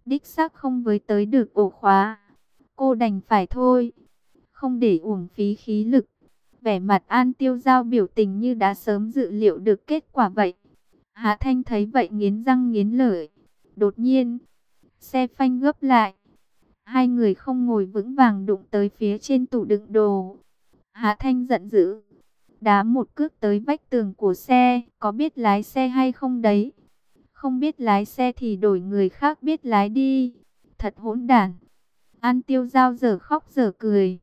đích xác không với tới được ổ khóa. Cô đành phải thôi, không để uổng phí khí lực. Vẻ mặt An Tiêu Giao biểu tình như đã sớm dự liệu được kết quả vậy. Hạ Thanh thấy vậy nghiến răng nghiến lợi. Đột nhiên, xe phanh gấp lại. Hai người không ngồi vững vàng đụng tới phía trên tủ đựng đồ. Hạ Thanh giận dữ, đá một cước tới vách tường của xe. Có biết lái xe hay không đấy? Không biết lái xe thì đổi người khác biết lái đi. Thật hỗn đản. An Tiêu Giao giờ khóc giờ cười.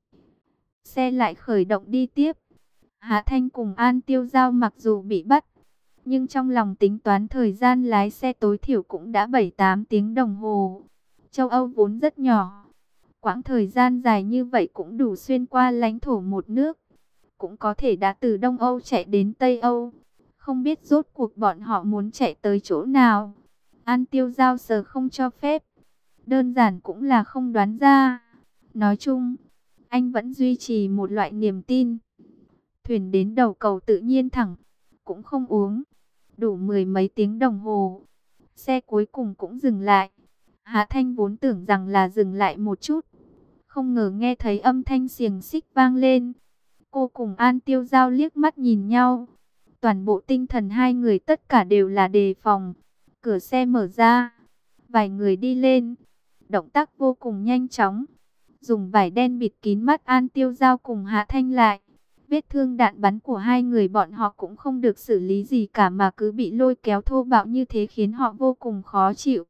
Xe lại khởi động đi tiếp. Hạ Thanh cùng An Tiêu Giao mặc dù bị bắt, nhưng trong lòng tính toán thời gian lái xe tối thiểu cũng đã 7-8 tiếng đồng hồ. Châu Âu vốn rất nhỏ, quãng thời gian dài như vậy cũng đủ xuyên qua lãnh thổ một nước, cũng có thể đã từ Đông Âu chạy đến Tây Âu. Không biết rốt cuộc bọn họ muốn chạy tới chỗ nào. An Tiêu Giao sờ không cho phép, đơn giản cũng là không đoán ra. Nói chung, anh vẫn duy trì một loại niềm tin. Thuyền đến đầu cầu tự nhiên thẳng, cũng không uống. Đủ mười mấy tiếng đồng hồ, xe cuối cùng cũng dừng lại. Hạ Thanh vốn tưởng rằng là dừng lại một chút, không ngờ nghe thấy âm thanh xiềng xích vang lên. Cô cùng An Tiêu Giao liếc mắt nhìn nhau. Toàn bộ tinh thần hai người tất cả đều là đề phòng. Cửa xe mở ra, vài người đi lên, động tác vô cùng nhanh chóng. Dùng vải đen bịt kín mắt An Tiêu Giao cùng Hạ Thanh lại. Vết thương đạn bắn của hai người bọn họ cũng không được xử lý gì cả mà cứ bị lôi kéo thô bạo như thế khiến họ vô cùng khó chịu.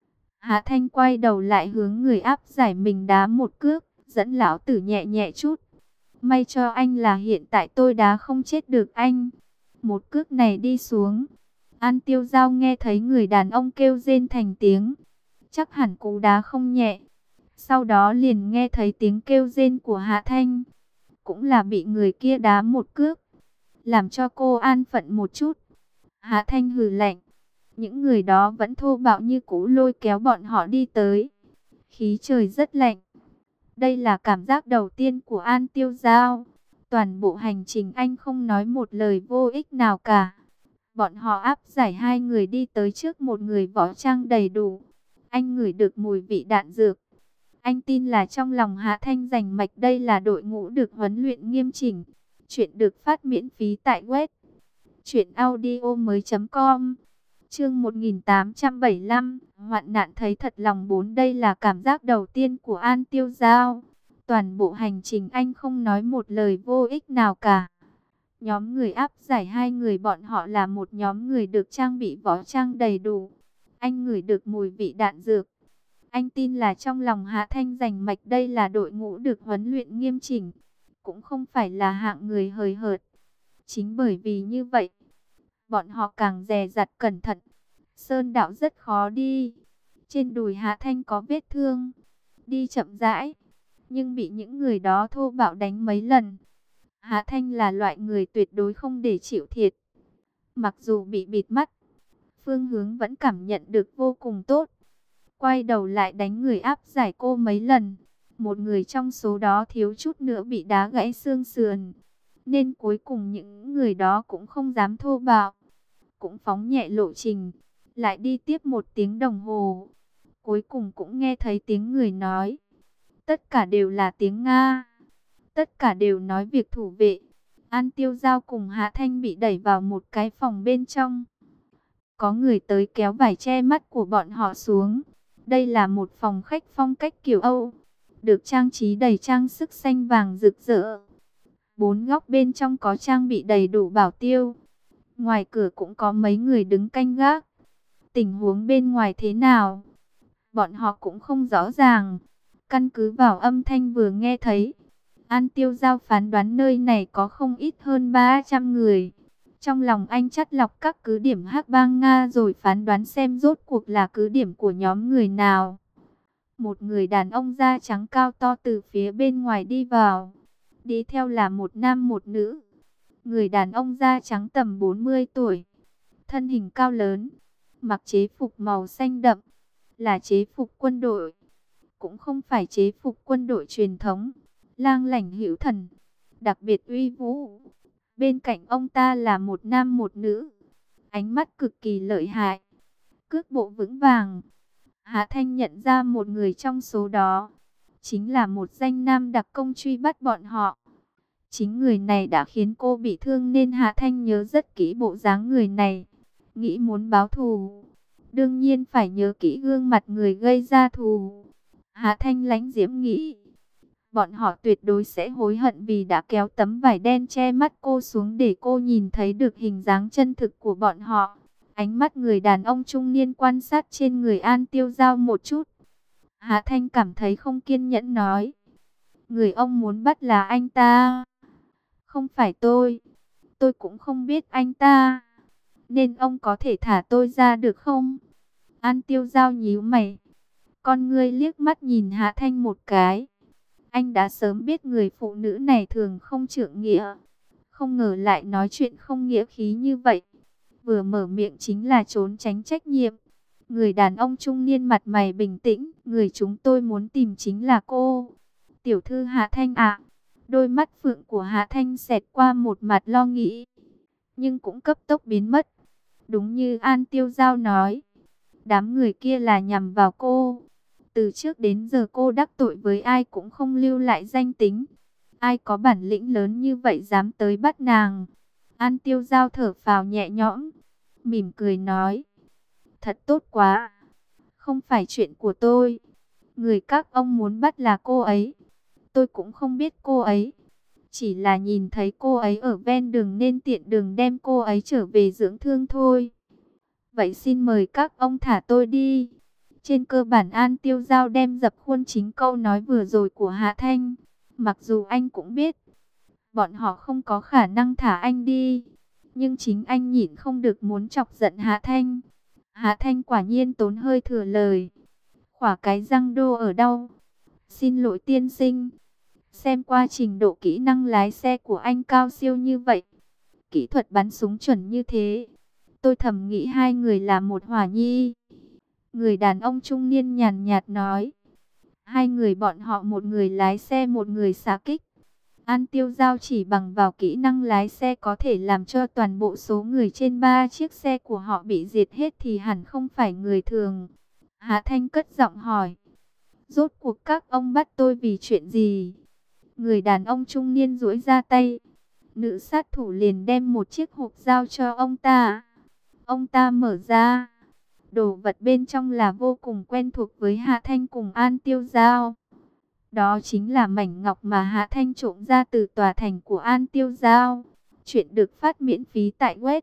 Hạ Thanh quay đầu lại hướng người áp giải mình đá một cước, dẫn lão tử nhẹ nhẹ chút. May cho anh là hiện tại tôi đá không chết được anh. Một cước này đi xuống, An Tiêu Giao nghe thấy người đàn ông kêu rên thành tiếng. Chắc hẳn cú đá không nhẹ. Sau đó liền nghe thấy tiếng kêu rên của Hạ Thanh. Cũng là bị người kia đá một cước, làm cho cô an phận một chút. Hạ Thanh hừ lạnh. Những người đó vẫn thô bạo như cũ lôi kéo bọn họ đi tới. Khí trời rất lạnh. Đây là cảm giác đầu tiên của An Tiêu Giao. Toàn bộ hành trình anh không nói một lời vô ích nào cả. Bọn họ áp giải hai người đi tới trước một người võ trang đầy đủ. Anh ngửi được mùi vị đạn dược. Anh tin là trong lòng Hạ Thanh rành mạch đây là đội ngũ được huấn luyện nghiêm chỉnh. Chuyện được phát miễn phí tại web truyệnaudiomoi.com. Chương 1875, hoạn nạn thấy thật lòng 4. Đây là cảm giác đầu tiên của An Tiêu Giao. Toàn bộ hành trình anh không nói một lời vô ích nào cả. Nhóm người áp giải hai người bọn họ là một nhóm người được trang bị võ trang đầy đủ. Anh ngửi được mùi vị đạn dược. Anh tin là trong lòng Hạ Thanh rành mạch đây là đội ngũ được huấn luyện nghiêm chỉnh, cũng không phải là hạng người hời hợt. Chính bởi vì như vậy, bọn họ càng dè dặt cẩn thận. Sơn đạo rất khó đi. Trên đùi Hạ Thanh có vết thương. Đi chậm rãi, nhưng bị những người đó thô bạo đánh mấy lần. Hạ Thanh là loại người tuyệt đối không để chịu thiệt. Mặc dù bị bịt mắt, phương hướng vẫn cảm nhận được vô cùng tốt. Quay đầu lại đánh người áp giải cô mấy lần. Một người trong số đó thiếu chút nữa bị đá gãy xương sườn. Nên cuối cùng những người đó cũng không dám thô bạo. Cũng phóng nhẹ lộ trình. Lại đi tiếp 1 tiếng đồng hồ. Cuối cùng cũng nghe thấy tiếng người nói. Tất cả đều là tiếng Nga. Tất cả đều nói việc thủ vệ. An Tiêu Giao cùng Hạ Thanh bị đẩy vào một cái phòng bên trong. Có người tới kéo vải che mắt của bọn họ xuống. Đây là một phòng khách phong cách kiểu Âu, được trang trí đầy trang sức xanh vàng rực rỡ. 4 góc bên trong có trang bị đầy đủ bảo tiêu. Ngoài cửa cũng có mấy người đứng canh gác. Tình huống bên ngoài thế nào, bọn họ cũng không rõ ràng. Căn cứ vào âm thanh vừa nghe thấy, An Tiêu Giao phán đoán nơi này có không ít hơn 300 người. Trong lòng anh chắt lọc các cứ điểm hắc bang Nga rồi phán đoán xem rốt cuộc là cứ điểm của nhóm người nào. Một người đàn ông da trắng cao to từ phía bên ngoài đi vào. Đi theo là một nam một nữ. Người đàn ông da trắng tầm 40 tuổi. Thân hình cao lớn. Mặc chế phục màu xanh đậm. Là chế phục quân đội. Cũng không phải chế phục quân đội truyền thống. Lang lảnh hữu thần. Đặc biệt uy vũ. Bên cạnh ông ta là một nam một nữ. Ánh mắt cực kỳ lợi hại. Cước bộ vững vàng. Hạ Thanh nhận ra một người trong số đó, chính là một danh nam đặc công truy bắt bọn họ. Chính người này đã khiến cô bị thương nên Hạ Thanh nhớ rất kỹ bộ dáng người này, nghĩ muốn báo thù. Đương nhiên phải nhớ kỹ gương mặt người gây ra thù. Hạ Thanh lãnh diễm nghĩ, bọn họ tuyệt đối sẽ hối hận vì đã kéo tấm vải đen che mắt cô xuống để cô nhìn thấy được hình dáng chân thực của bọn họ. Ánh mắt người đàn ông trung niên quan sát trên người An Tiêu Giao một chút. Hạ Thanh cảm thấy không kiên nhẫn nói, người ông muốn bắt là anh ta, không phải tôi. Tôi cũng không biết anh ta, nên ông có thể thả tôi ra được không? An Tiêu Giao nhíu mày, con ngươi liếc mắt nhìn Hạ Thanh một cái. Anh đã sớm biết người phụ nữ này thường không trượng nghĩa, không ngờ lại nói chuyện không nghĩa khí như vậy. Vừa mở miệng chính là trốn tránh trách nhiệm. Người đàn ông trung niên mặt mày bình tĩnh, người chúng tôi muốn tìm chính là cô, tiểu thư Hạ Thanh ạ. Đôi mắt phượng của Hạ Thanh xẹt qua một mặt lo nghĩ, nhưng cũng cấp tốc biến mất. Đúng như An Tiêu Giao nói, đám người kia là nhằm vào cô. Từ trước đến giờ cô đắc tội với ai cũng không lưu lại danh tính. Ai có bản lĩnh lớn như vậy dám tới bắt nàng? An Tiêu Giao thở phào nhẹ nhõm, mỉm cười nói, thật tốt quá, không phải chuyện của tôi. Người các ông muốn bắt là cô ấy. Tôi cũng không biết cô ấy, chỉ là nhìn thấy cô ấy ở ven đường nên tiện đường đem cô ấy trở về dưỡng thương thôi. Vậy xin mời các ông thả tôi đi. Trên cơ bản An Tiêu Giao đem dập khuôn chính câu nói vừa rồi của Hạ Thanh. Mặc dù anh cũng biết, bọn họ không có khả năng thả anh đi, nhưng chính anh nhịn không được muốn chọc giận Hạ Thanh. Hạ Thanh quả nhiên tốn hơi thừa lời. Khỏa cái răng đô ở đâu? Xin lỗi tiên sinh. Xem qua trình độ kỹ năng lái xe của anh cao siêu như vậy, kỹ thuật bắn súng chuẩn như thế, tôi thầm nghĩ hai người là một hỏa nhi. Người đàn ông trung niên nhàn nhạt nói, hai người bọn họ một người lái xe một người xạ kích. An Tiêu Giao chỉ bằng vào kỹ năng lái xe có thể làm cho toàn bộ số người trên 3 chiếc xe của họ bị diệt hết thì hẳn không phải người thường. Hạ Thanh cất giọng hỏi, rốt cuộc các ông bắt tôi vì chuyện gì? Người đàn ông trung niên duỗi ra tay, nữ sát thủ liền đem một chiếc hộp giao cho ông ta. Ông ta mở ra, đồ vật bên trong là vô cùng quen thuộc với Hạ Thanh cùng An Tiêu Giao. Đó chính là mảnh ngọc mà Hạ Thanh trộm ra từ tòa thành của An Tiêu Giao. Chuyện được phát miễn phí tại web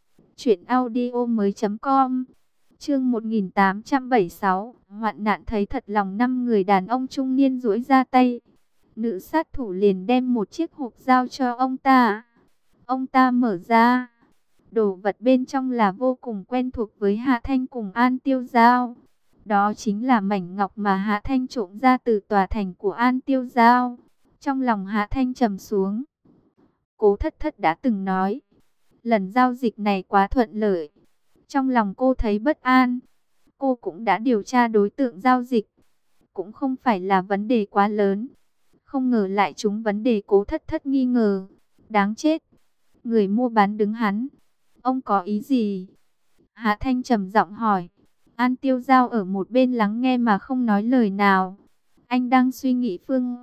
truyệnaudiomoi.com. Chương 1876, hoạn nạn thấy thật lòng. Năm người đàn ông trung niên duỗi ra tay, nữ sát thủ liền đem một chiếc hộp giao cho ông ta. Ông ta mở ra, đồ vật bên trong là vô cùng quen thuộc với Hạ Thanh cùng An Tiêu Giao. Đó chính là mảnh ngọc mà Hạ Thanh trộm ra từ tòa thành của An Tiêu Giao. Trong lòng Hạ Thanh trầm xuống. Cố Thất Thất đã từng nói, lần giao dịch này quá thuận lợi. Trong lòng cô thấy bất an. Cô cũng đã điều tra đối tượng giao dịch, cũng không phải là vấn đề quá lớn. Không ngờ lại trúng vấn đề Cố Thất Thất nghi ngờ. Đáng chết, người mua bán đứng hắn. Ông có ý gì? Hạ Thanh trầm giọng hỏi. An Tiêu Giao ở một bên lắng nghe mà không nói lời nào. Anh đang suy nghĩ phương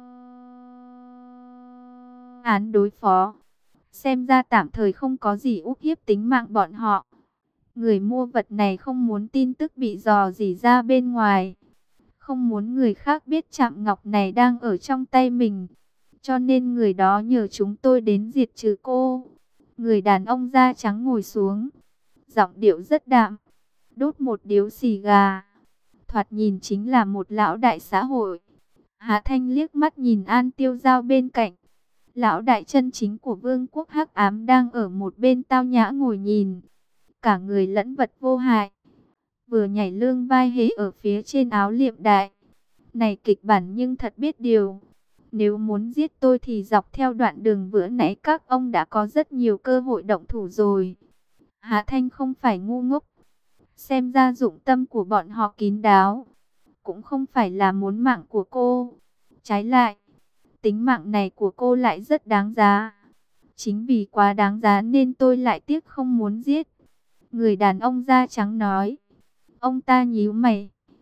án đối phó. Xem ra tạm thời không có gì úp hiếp tính mạng bọn họ. Người mua vật này không muốn tin tức bị dò dỉ ra bên ngoài, không muốn người khác biết chạm ngọc này đang ở trong tay mình. Cho nên người đó nhờ chúng tôi đến diệt trừ cô. Người đàn ông da trắng ngồi xuống, giọng điệu rất đạm, đốt một điếu xì gà. Thoạt nhìn chính là một lão đại xã hội. Hạ Thanh liếc mắt nhìn An Tiêu Giao bên cạnh. Lão đại chân chính của vương quốc hắc ám đang ở một bên tao nhã ngồi nhìn. Cả người lẫn vật vô hại, vừa nhảy lương vai hế ở phía trên áo liệm đại. Này kịch bản nhưng thật biết điều. Nếu muốn giết tôi thì dọc theo đoạn đường vừa nãy các ông đã có rất nhiều cơ hội động thủ rồi. Hạ Thanh không phải ngu ngốc. Xem ra dụng tâm của bọn họ kín đáo. Cũng không phải là muốn mạng của cô. Trái lại, tính mạng này của cô lại rất đáng giá. Chính vì quá đáng giá nên tôi lại tiếc không muốn giết. Người đàn ông da trắng nói. Ông ta nhíu mày.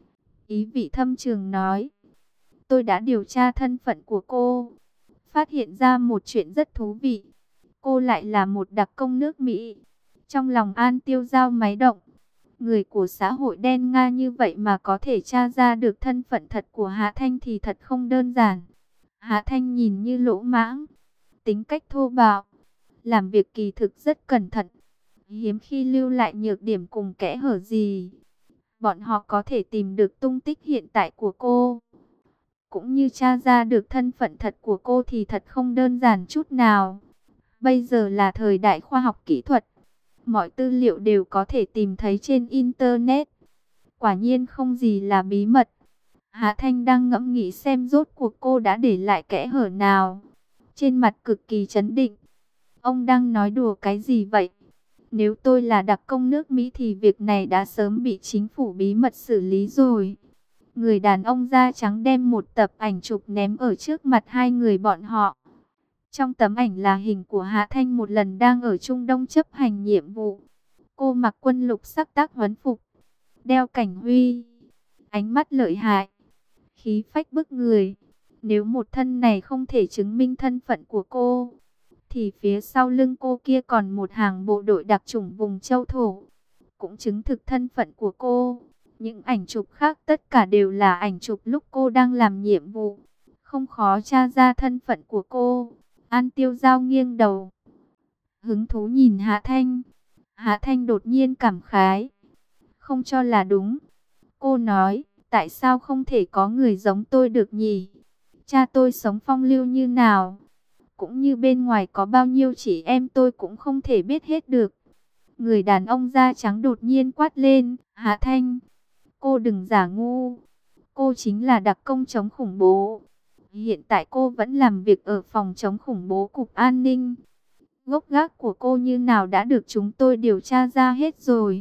ý vị thâm trường nói. Tôi đã điều tra thân phận của cô, phát hiện ra một chuyện rất thú vị. Cô lại là một đặc công nước Mỹ. Trong lòng An Tiêu Giao máy động. Người của xã hội đen Nga như vậy mà có thể tra ra được thân phận thật của Hạ Thanh thì thật không đơn giản. Hạ Thanh nhìn như lỗ mãng, tính cách thô bạo, làm việc kỳ thực rất cẩn thận, hiếm khi lưu lại nhược điểm cùng kẽ hở gì. Bọn họ có thể tìm được tung tích hiện tại của cô, cũng như tra ra được thân phận thật của cô thì thật không đơn giản chút nào. Bây giờ là thời đại khoa học kỹ thuật, mọi tư liệu đều có thể tìm thấy trên Internet. Quả nhiên không gì là bí mật. Hạ Thanh đang ngẫm nghĩ xem rốt cuộc cô đã để lại kẽ hở nào. Trên mặt cực kỳ trấn định. Ông đang nói đùa cái gì vậy? Nếu tôi là đặc công nước Mỹ thì việc này đã sớm bị chính phủ bí mật xử lý rồi. Người đàn ông da trắng đem một tập ảnh chụp ném ở trước mặt hai người bọn họ. Trong tấm ảnh là hình của Hạ Thanh một lần đang ở Trung Đông chấp hành nhiệm vụ. Cô mặc quân lục sắc tác huấn phục, đeo cảnh huy, ánh mắt lợi hại, khí phách bức người. Nếu một thân này không thể chứng minh thân phận của cô, thì phía sau lưng cô kia còn một hàng bộ đội đặc chủng vùng châu thổ, cũng chứng thực thân phận của cô. Những ảnh chụp khác tất cả đều là ảnh chụp lúc cô đang làm nhiệm vụ, không khó tra ra thân phận của cô. An Tiêu Giao nghiêng đầu, hứng thú nhìn Hạ Thanh. Hạ Thanh đột nhiên cảm khái, không cho là đúng. Cô nói, tại sao không thể có người giống tôi được nhỉ? Cha tôi sống phong lưu như nào, cũng như bên ngoài có bao nhiêu chị em tôi cũng không thể biết hết được. Người đàn ông da trắng đột nhiên quát lên, Hạ Thanh, cô đừng giả ngu. Cô chính là đặc công chống khủng bố. Hiện tại cô vẫn làm việc ở phòng chống khủng bố Cục An ninh. Gốc gác của cô như nào đã được chúng tôi điều tra ra hết rồi.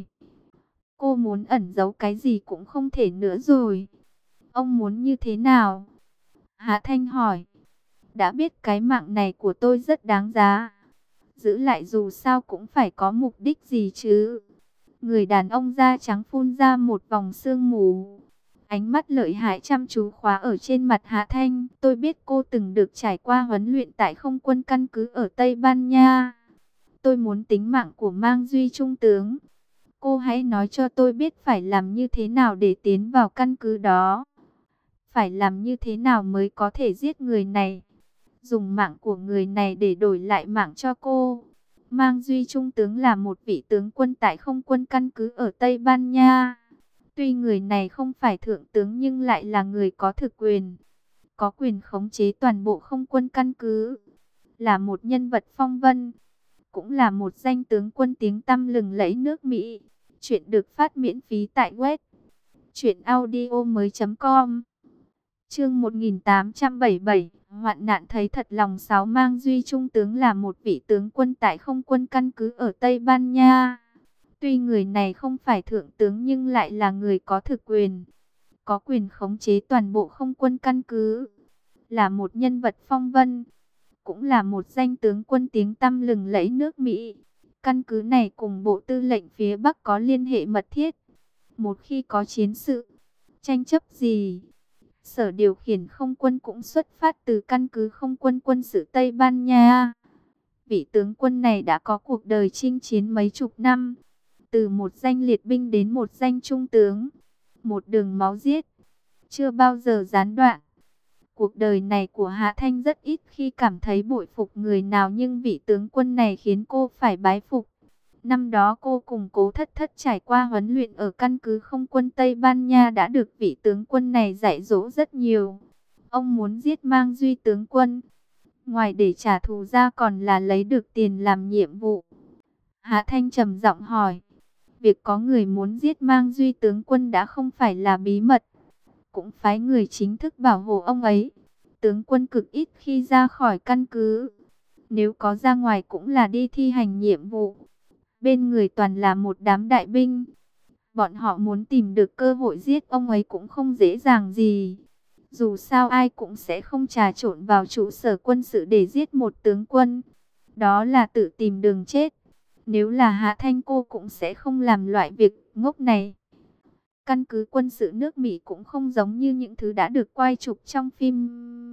Cô muốn ẩn giấu cái gì cũng không thể nữa rồi. Ông muốn như thế nào? Hạ Thanh hỏi. Đã biết cái mạng này của tôi rất đáng giá. Giữ lại dù sao cũng phải có mục đích gì chứ. Người đàn ông da trắng phun ra một vòng sương mù. Ánh mắt lợi hại chăm chú khóa ở trên mặt Hạ Thanh. Tôi biết cô từng được trải qua huấn luyện tại không quân căn cứ ở Tây Ban Nha. Tôi muốn tính mạng của Mang Duy Trung tướng. Cô hãy nói cho tôi biết phải làm như thế nào để tiến vào căn cứ đó. Phải làm như thế nào mới có thể giết người này. Dùng mạng của người này để đổi lại mạng cho cô. Mang Duy Trung tướng là một vị tướng quân tại không quân căn cứ ở Tây Ban Nha. Tuy người này không phải thượng tướng nhưng lại là người có thực quyền. Có quyền khống chế toàn bộ không quân căn cứ. Là một nhân vật phong vân. Cũng là một danh tướng quân tiếng tăm lừng lẫy nước Mỹ. Chuyện được phát miễn phí tại web truyệnaudiomoi.com. Chương 1877, hoạn nạn thấy thật lòng sáo. Mang Duy Trung tướng là một vị tướng quân tại không quân căn cứ ở Tây Ban Nha. Tuy người này không phải thượng tướng nhưng lại là người có thực quyền. Có quyền khống chế toàn bộ không quân căn cứ. Là một nhân vật phong vân. Cũng là một danh tướng quân tiếng tăm lừng lẫy nước Mỹ. Căn cứ này cùng Bộ Tư lệnh phía Bắc có liên hệ mật thiết. Một khi có chiến sự, tranh chấp gì, sở điều khiển không quân cũng xuất phát từ căn cứ không quân quân sự Tây Ban Nha. Vị tướng quân này đã có cuộc đời chinh chiến mấy chục năm. Từ một danh liệt binh đến một danh trung tướng. Một đường máu giết, chưa bao giờ gián đoạn. Cuộc đời này của Hạ Thanh rất ít khi cảm thấy bội phục người nào, nhưng vị tướng quân này khiến cô phải bái phục. Năm đó cô cùng Cố Thất Thất trải qua huấn luyện ở căn cứ không quân Tây Ban Nha đã được vị tướng quân này dạy dỗ rất nhiều. Ông muốn giết Mang Duy tướng quân, ngoài để trả thù ra còn là lấy được tiền làm nhiệm vụ. Hạ Thanh trầm giọng hỏi, việc có người muốn giết Mang Duy tướng quân đã không phải là bí mật, cũng phái người chính thức bảo hộ ông ấy. Tướng quân cực ít khi ra khỏi căn cứ, nếu có ra ngoài cũng là đi thi hành nhiệm vụ. Bên người toàn là một đám đại binh. Bọn họ muốn tìm được cơ hội giết ông ấy cũng không dễ dàng gì. Dù sao ai cũng sẽ không trà trộn vào trụ sở quân sự để giết một tướng quân. Đó là tự tìm đường chết. Nếu là Hạ Thanh cô cũng sẽ không làm loại việc ngốc này. Căn cứ quân sự nước Mỹ cũng không giống như những thứ đã được quay chụp trong phim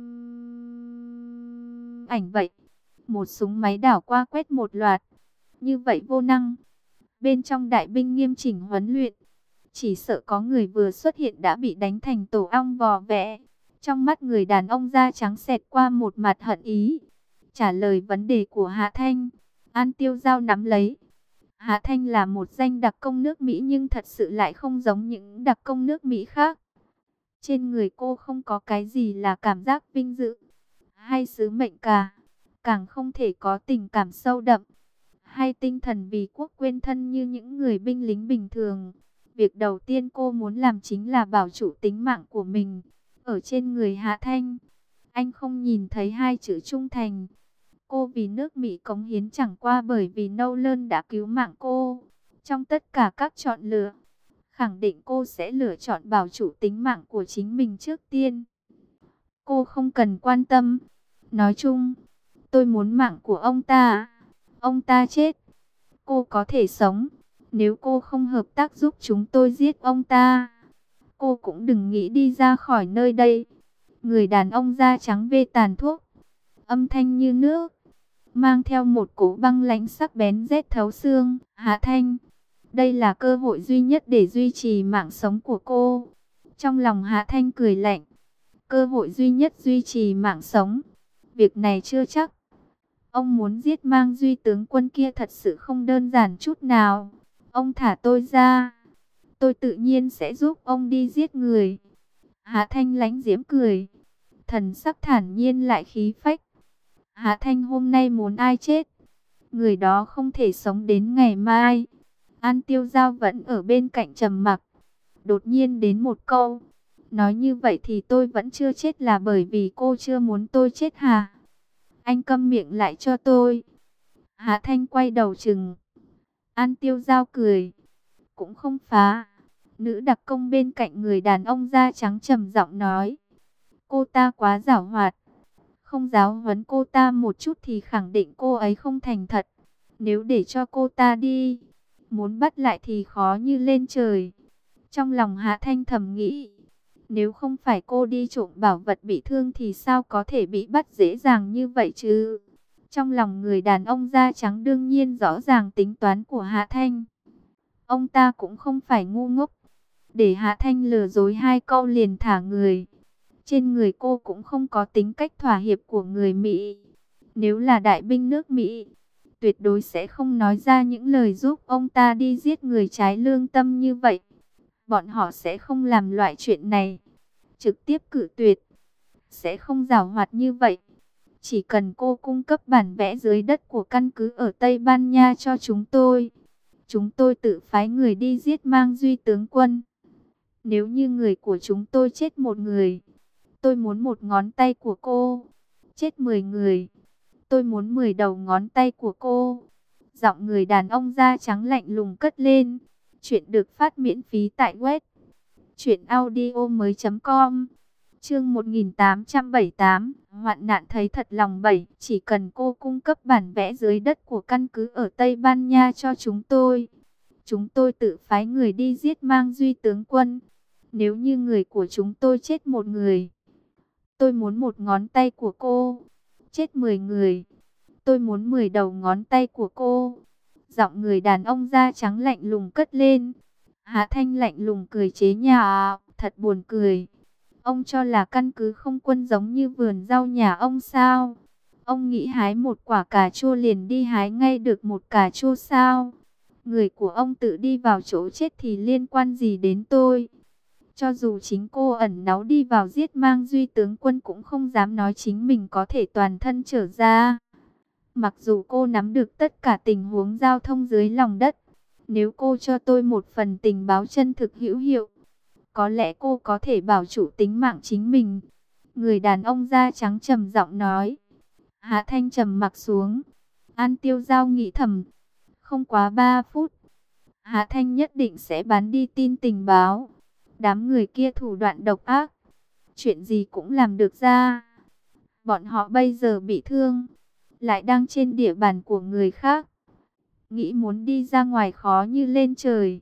ảnh vậy. Một súng máy đảo qua quét một loạt, như vậy vô năng. Bên trong đại binh nghiêm chỉnh huấn luyện, chỉ sợ có người vừa xuất hiện đã bị đánh thành tổ ong vò vẽ. Trong mắt người đàn ông da trắng xẹt qua một mặt hận ý. Trả lời vấn đề của Hạ Thanh, An Tiêu Giao nắm lấy. Hạ Thanh là một danh đặc công nước Mỹ nhưng thật sự lại không giống những đặc công nước Mỹ khác. Trên người cô không có cái gì là cảm giác vinh dự hay sứ mệnh cả. Càng không thể có tình cảm sâu đậm hay tinh thần vì quốc quên thân như những người binh lính bình thường. Việc đầu tiên cô muốn làm chính là bảo trụ tính mạng của mình. Ở trên người Hạ Thanh, anh không nhìn thấy hai chữ trung thành. Cô vì nước Mỹ cống hiến chẳng qua bởi vì Nolan đã cứu mạng cô. Trong tất cả các chọn lựa, khẳng định cô sẽ lựa chọn bảo trụ tính mạng của chính mình trước tiên. Cô không cần quan tâm. Nói chung, tôi muốn mạng của ông ta. Ông ta chết, cô có thể sống. Nếu cô không hợp tác giúp chúng tôi giết ông ta, cô cũng đừng nghĩ đi ra khỏi nơi đây. Người đàn ông da trắng vê tàn thuốc, âm thanh như nước, mang theo một cỗ băng lãnh sắc bén rét thấu xương. Hạ Thanh, đây là cơ hội duy nhất để duy trì mạng sống của cô. Trong lòng Hạ Thanh cười lạnh. Cơ hội duy nhất duy trì mạng sống, việc này chưa chắc. Ông muốn giết Mang Duy tướng quân kia thật sự không đơn giản chút nào. Ông thả tôi ra, tôi tự nhiên sẽ giúp ông đi giết người. Hạ Thanh lánh diễm cười, thần sắc thản nhiên lại khí phách. Hạ Thanh hôm nay muốn ai chết, người đó không thể sống đến ngày mai. An Tiêu Giao vẫn ở bên cạnh trầm mặc. Đột nhiên đến một câu, nói như vậy thì tôi vẫn chưa chết là bởi vì cô chưa muốn tôi chết hả? Anh câm miệng lại cho tôi. Hạ Thanh quay đầu chừng. An Tiêu Giao cười, cũng không phá. Nữ đặc công bên cạnh người đàn ông da trắng trầm giọng nói, cô ta quá giảo hoạt. Không giáo huấn cô ta một chút thì khẳng định cô ấy không thành thật. Nếu để cho cô ta đi, muốn bắt lại thì khó như lên trời. Trong lòng Hạ Thanh thầm nghĩ, nếu không phải cô đi trộm bảo vật bị thương thì sao có thể bị bắt dễ dàng như vậy chứ? Trong lòng người đàn ông da trắng đương nhiên rõ ràng tính toán của Hạ Thanh. Ông ta cũng không phải ngu ngốc, để Hạ Thanh lừa dối hai câu liền thả người. Trên người cô cũng không có tính cách thỏa hiệp của người Mỹ. Nếu là đại binh nước Mỹ, tuyệt đối sẽ không nói ra những lời giúp ông ta đi giết người trái lương tâm như vậy. Bọn họ sẽ không làm loại chuyện này, trực tiếp cự tuyệt, sẽ không giảo hoạt như vậy. Chỉ cần cô cung cấp bản vẽ dưới đất của căn cứ ở Tây Ban Nha cho chúng tôi tự phái người đi giết Mang Duy tướng quân. Nếu như người của chúng tôi chết một người, tôi muốn một ngón tay của cô. Chết 10 người, tôi muốn 10 đầu ngón tay của cô. Giọng người đàn ông da trắng lạnh lùng cất lên. Chuyện được phát miễn phí tại web truyệnaudiomoi.com. Chương 1878, hoạn nạn thấy thật lòng bẩy. Chỉ cần cô cung cấp bản vẽ dưới đất của căn cứ ở Tây Ban Nha cho chúng tôi tự phái người đi giết Mang Duy tướng quân. Nếu như người của chúng tôi chết một người, tôi muốn một ngón tay của cô. Chết 10 người, tôi muốn 10 đầu ngón tay của cô. Giọng người đàn ông da trắng lạnh lùng cất lên. Hạ Thanh lạnh lùng cười chế nhạo, thật buồn cười. Ông cho là căn cứ không quân giống như vườn rau nhà ông sao? Ông nghĩ hái một quả cà chua liền đi hái ngay được một cà chua sao? Người của ông tự đi vào chỗ chết thì liên quan gì đến tôi? Cho dù chính cô ẩn náu đi vào giết Mang Duy tướng quân cũng không dám nói chính mình có thể toàn thân trở ra. Mặc dù cô nắm được tất cả tình huống giao thông dưới lòng đất, nếu cô cho tôi một phần tình báo chân thực hữu hiệu, có lẽ cô có thể bảo chủ tính mạng chính mình. Người đàn ông da trắng trầm giọng nói. Hạ Thanh trầm mặc xuống. An Tiêu Giao nghĩ thầm, không quá 3 phút, Hạ Thanh nhất định sẽ bán đi tin tình báo. Đám người kia thủ đoạn độc ác, chuyện gì cũng làm được ra. Bọn họ bây giờ bị thương, lại đang trên địa bàn của người khác, nghĩ muốn đi ra ngoài khó như lên trời.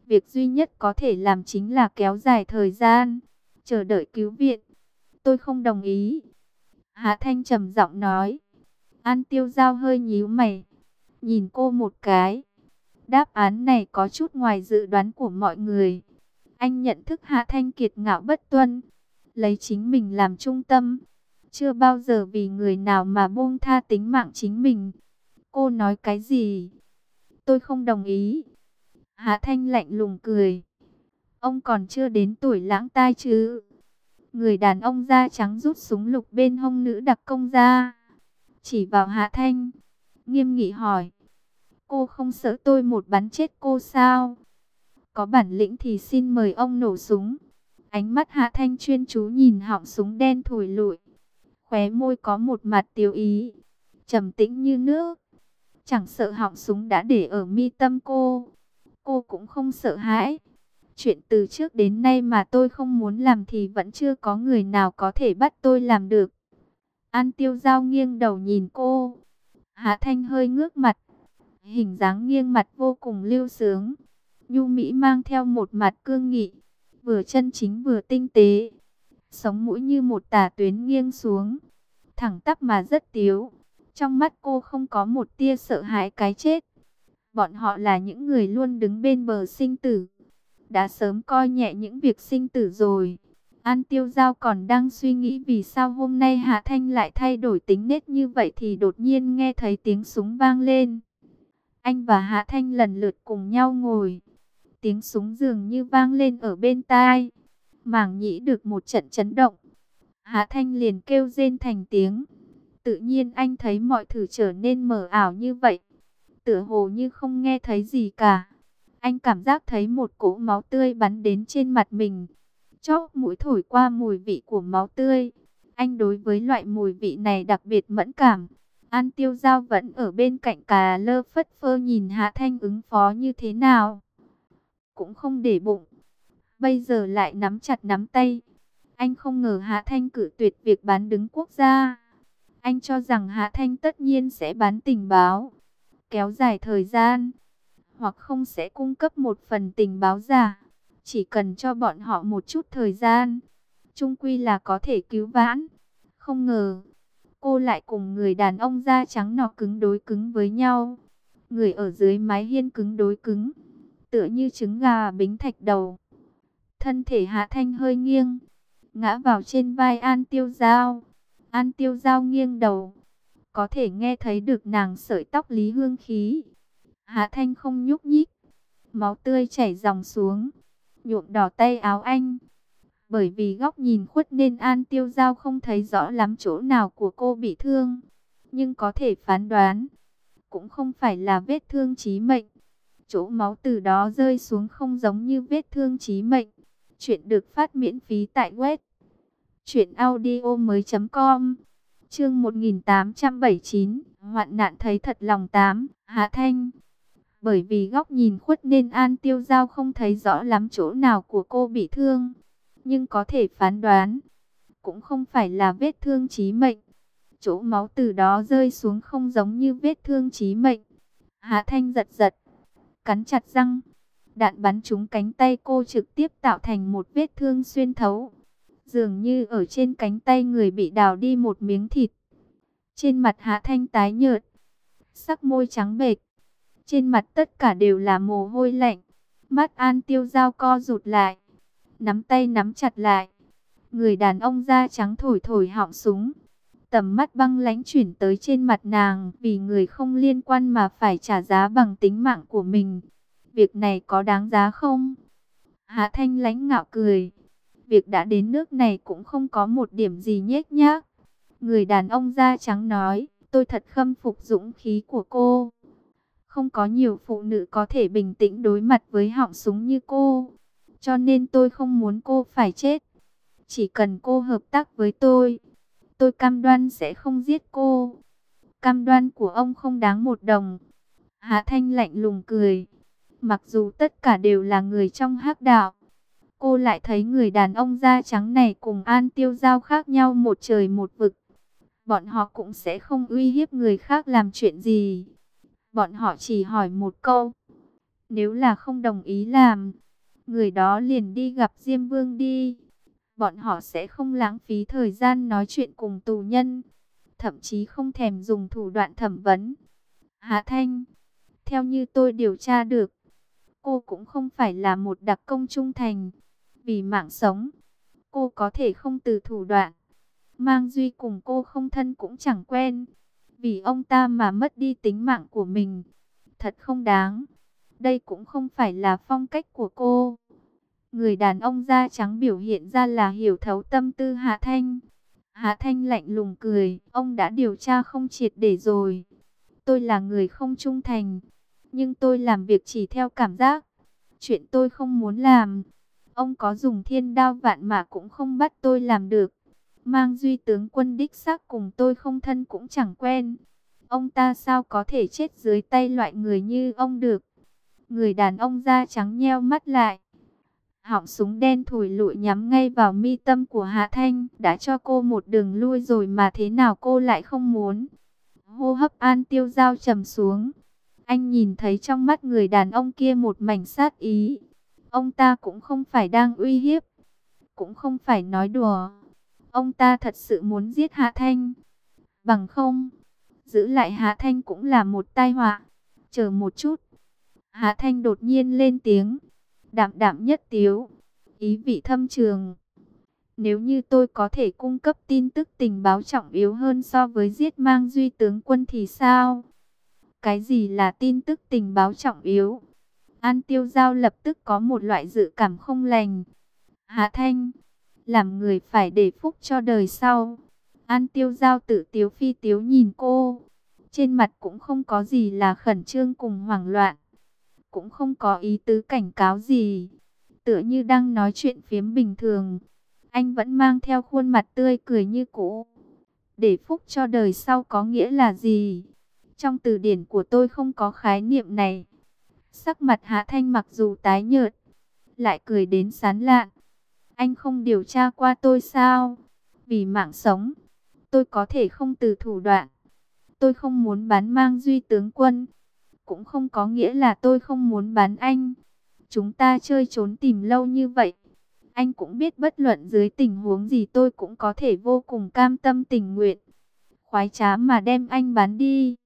Việc duy nhất có thể làm chính là kéo dài thời gian, chờ đợi cứu viện. Tôi không đồng ý. Hạ Thanh trầm giọng nói. An Tiêu Giao hơi nhíu mày, nhìn cô một cái. Đáp án này có chút ngoài dự đoán của mọi người. Anh nhận thức Hạ Thanh kiệt ngạo bất tuân, lấy chính mình làm trung tâm, chưa bao giờ vì người nào mà buông tha tính mạng chính mình. Cô nói cái gì? Tôi không đồng ý. Hạ Thanh lạnh lùng cười. Ông còn chưa đến tuổi lãng tai chứ? Người đàn ông da trắng rút súng lục bên hông nữ đặc công ra, chỉ vào Hạ Thanh, nghiêm nghị hỏi. Cô không sợ tôi một bắn chết cô sao? Có bản lĩnh thì xin mời ông nổ súng. Ánh mắt Hạ Thanh chuyên chú nhìn họng súng đen thủi lủi, khóe môi có một mặt tiêu ý, trầm tĩnh như nước. Chẳng sợ họng súng đã để ở mi tâm cô cũng không sợ hãi. Chuyện từ trước đến nay mà tôi không muốn làm thì vẫn chưa có người nào có thể bắt tôi làm được. An Tiêu Giao nghiêng đầu nhìn cô. Hạ Thanh hơi ngước mặt, hình dáng nghiêng mặt vô cùng lưu sướng, nhu mỹ mang theo một mặt cương nghị, vừa chân chính vừa tinh tế. Sống mũi như một tà tuyến nghiêng xuống, thẳng tắp mà rất tiếu. Trong mắt cô không có một tia sợ hãi cái chết. Bọn họ là những người luôn đứng bên bờ sinh tử, đã sớm coi nhẹ những việc sinh tử rồi. An Tiêu Giao còn đang suy nghĩ vì sao hôm nay Hạ Thanh lại thay đổi tính nết như vậy thì đột nhiên nghe thấy tiếng súng vang lên. Anh và Hạ Thanh lần lượt cùng nhau ngồi. Tiếng súng dường như vang lên ở bên tai, màng nhĩ được một trận chấn động. Hạ Thanh liền kêu rên thành tiếng. Tự nhiên anh thấy mọi thứ trở nên mờ ảo như vậy, tựa hồ như không nghe thấy gì cả. Anh cảm giác thấy một cỗ máu tươi bắn đến trên mặt mình, chóp mũi thổi qua mùi vị của máu tươi. Anh đối với loại mùi vị này đặc biệt mẫn cảm. An Tiêu Giao vẫn ở bên cạnh cà lơ phất phơ nhìn Hạ Thanh ứng phó như thế nào, cũng không để bụng. Bây giờ lại nắm chặt nắm tay. Anh không ngờ Hạ Thanh cự tuyệt việc bán đứng quốc gia. Anh cho rằng Hạ Thanh tất nhiên sẽ bán tình báo, kéo dài thời gian, hoặc không sẽ cung cấp một phần tình báo giả. Chỉ cần cho bọn họ một chút thời gian, chung quy là có thể cứu vãn. Không ngờ, cô lại cùng người đàn ông da trắng nọ cứng đối cứng với nhau. Người ở dưới mái hiên cứng đối cứng, tựa như trứng gà bính thạch đầu. Thân thể Hạ Thanh hơi nghiêng, ngã vào trên vai An Tiêu Giao. An Tiêu Giao nghiêng đầu, có thể nghe thấy được nàng sợi tóc lý hương khí. Hạ Thanh không nhúc nhích, máu tươi chảy ròng xuống, nhuộm đỏ tay áo anh. Bởi vì góc nhìn khuất nên An Tiêu Giao không thấy rõ lắm chỗ nào của cô bị thương, nhưng có thể phán đoán, cũng không phải là vết thương chí mệnh. Chỗ máu từ đó rơi xuống không giống như vết thương chí mệnh. Chuyện được phát miễn phí tại web truyệnaudiomoi.com. Chương 1879, hoạn nạn thấy thật lòng 8, Hạ Thanh. Bởi vì góc nhìn khuất nên An Tiêu Giao không thấy rõ lắm chỗ nào của cô bị thương, nhưng có thể phán đoán, cũng không phải là vết thương chí mệnh. Chỗ máu từ đó rơi xuống không giống như vết thương chí mệnh. Hạ Thanh giật giật, cắn chặt răng. Đạn bắn trúng cánh tay cô trực tiếp tạo thành một vết thương xuyên thấu, dường như ở trên cánh tay người bị đào đi một miếng thịt. Trên mặt Hạ Thanh tái nhợt, sắc môi trắng bệch, trên mặt tất cả đều là mồ hôi lạnh. Mắt An Tiêu Giao co rụt lại, nắm tay nắm chặt lại. Người đàn ông da trắng thổi thổi họng súng, tầm mắt băng lãnh chuyển tới trên mặt nàng. Vì người không liên quan mà phải trả giá bằng tính mạng của mình, việc này có đáng giá không? Hạ Thanh lãnh ngạo cười. Việc đã đến nước này cũng không có một điểm gì nhếch nhác. Người đàn ông da trắng nói, tôi thật khâm phục dũng khí của cô. Không có nhiều phụ nữ có thể bình tĩnh đối mặt với họng súng như cô. Cho nên tôi không muốn cô phải chết. Chỉ cần cô hợp tác với tôi cam đoan sẽ không giết cô. Cam đoan của ông không đáng một đồng. Hạ Thanh lạnh lùng cười. Mặc dù tất cả đều là người trong hắc đạo, cô lại thấy người đàn ông da trắng này cùng An Tiêu Giao khác nhau một trời một vực. Bọn họ cũng sẽ không uy hiếp người khác làm chuyện gì. Bọn họ chỉ hỏi một câu, Nếu là không đồng ý làm, người đó liền đi gặp Diêm Vương đi. Bọn họ sẽ không lãng phí thời gian nói chuyện cùng tù nhân, thậm chí không thèm dùng thủ đoạn thẩm vấn. Hạ Thanh, theo như tôi điều tra được, cô cũng không phải là một đặc công trung thành. Vì mạng sống, cô có thể không từ thủ đoạn. Mang Duy cùng cô không thân cũng chẳng quen. Vì ông ta mà mất đi tính mạng của mình, thật không đáng. Đây cũng không phải là phong cách của cô. Người đàn ông da trắng biểu hiện ra là hiểu thấu tâm tư Hạ Thanh. Hạ Thanh lạnh lùng cười, ông đã điều tra không triệt để rồi. Tôi là người không trung thành, nhưng tôi làm việc chỉ theo cảm giác. Chuyện tôi không muốn làm, ông có dùng thiên đao vạn mã cũng không bắt tôi làm được. Mang Duy tướng quân đích xác cùng tôi không thân cũng chẳng quen. Ông ta sao có thể chết dưới tay loại người như ông được? Người đàn ông da trắng nheo mắt lại. Họng súng đen thủi lụi nhắm ngay vào mi tâm của Hạ Thanh. Đã cho cô một đường lui rồi mà thế nào cô lại không muốn? Hô hấp An Tiêu Giao trầm xuống. Anh nhìn thấy trong mắt người đàn ông kia một mảnh sát ý. Ông ta cũng không phải đang uy hiếp, cũng không phải nói đùa. Ông ta thật sự muốn giết Hạ Thanh. Bằng không, giữ lại Hạ Thanh cũng là một tai họa. Chờ một chút. Hạ Thanh đột nhiên lên tiếng, đạm đạm nhất tiếu, ý vị thâm trường. Nếu như tôi có thể cung cấp tin tức tình báo trọng yếu hơn so với giết Mang Duy tướng quân thì sao? Cái gì là tin tức tình báo trọng yếu? An Tiêu Giao lập tức có một loại dự cảm không lành. Hạ Thanh, làm người phải để phúc cho đời sau. An Tiêu Giao tự tiếu phi tiếu nhìn cô. Trên mặt cũng không có gì là khẩn trương cùng hoảng loạn, cũng không có ý tứ cảnh cáo gì. Tựa như đang nói chuyện phiếm bình thường. Anh vẫn mang theo khuôn mặt tươi cười như cũ. Để phúc cho đời sau có nghĩa là gì? Trong từ điển của tôi không có khái niệm này. Sắc mặt Hạ Thanh mặc dù tái nhợt, lại cười đến sán lạn. Anh không điều tra qua tôi sao? Vì mạng sống, tôi có thể không từ thủ đoạn. Tôi không muốn bán Mang Duy tướng quân, cũng không có nghĩa là tôi không muốn bán anh. Chúng ta chơi trốn tìm lâu như vậy, anh cũng biết bất luận dưới tình huống gì tôi cũng có thể vô cùng cam tâm tình nguyện, khoái trá mà đem anh bán đi.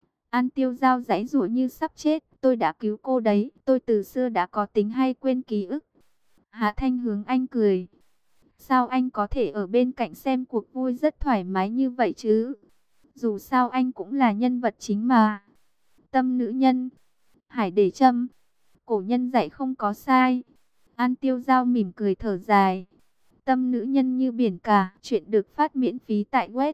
An Tiêu Giao giãy giụa như sắp chết. Tôi đã cứu cô đấy, tôi từ xưa đã có tính hay quên ký ức. Hạ Thanh hướng anh cười. Sao anh có thể ở bên cạnh xem cuộc vui rất thoải mái như vậy chứ? Dù sao anh cũng là nhân vật chính mà. Tâm nữ nhân, hải để châm. Cổ nhân dạy không có sai. An Tiêu Giao mỉm cười thở dài. Tâm nữ nhân như biển cả. Chuyện được phát miễn phí tại web